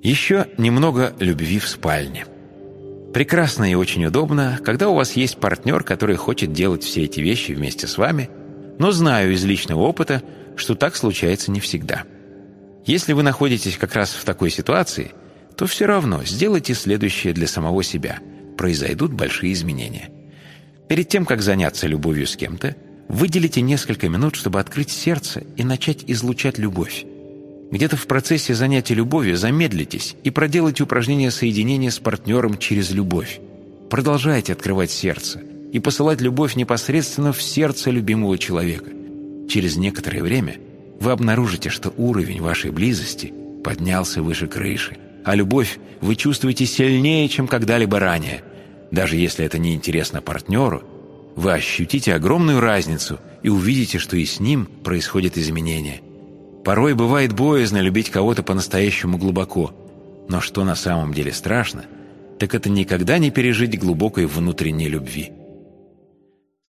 Еще немного любви в спальне. Прекрасно и очень удобно, когда у вас есть партнер, который хочет делать все эти вещи вместе с вами, но знаю из личного опыта, что так случается не всегда. Если вы находитесь как раз в такой ситуации, то все равно сделайте следующее для самого себя. Произойдут большие изменения. Перед тем, как заняться любовью с кем-то, выделите несколько минут, чтобы открыть сердце и начать излучать любовь. Где-то в процессе занятия любовью замедлитесь и проделайте упражнение соединения с партнером через любовь. Продолжайте открывать сердце и посылать любовь непосредственно в сердце любимого человека. Через некоторое время вы обнаружите, что уровень вашей близости поднялся выше крыши, а любовь вы чувствуете сильнее, чем когда-либо ранее. Даже если это не интересно партнеру, вы ощутите огромную разницу и увидите, что и с ним происходят изменения. Порой бывает боязно любить кого-то по-настоящему глубоко, но что на самом деле страшно, так это никогда не пережить глубокой внутренней любви.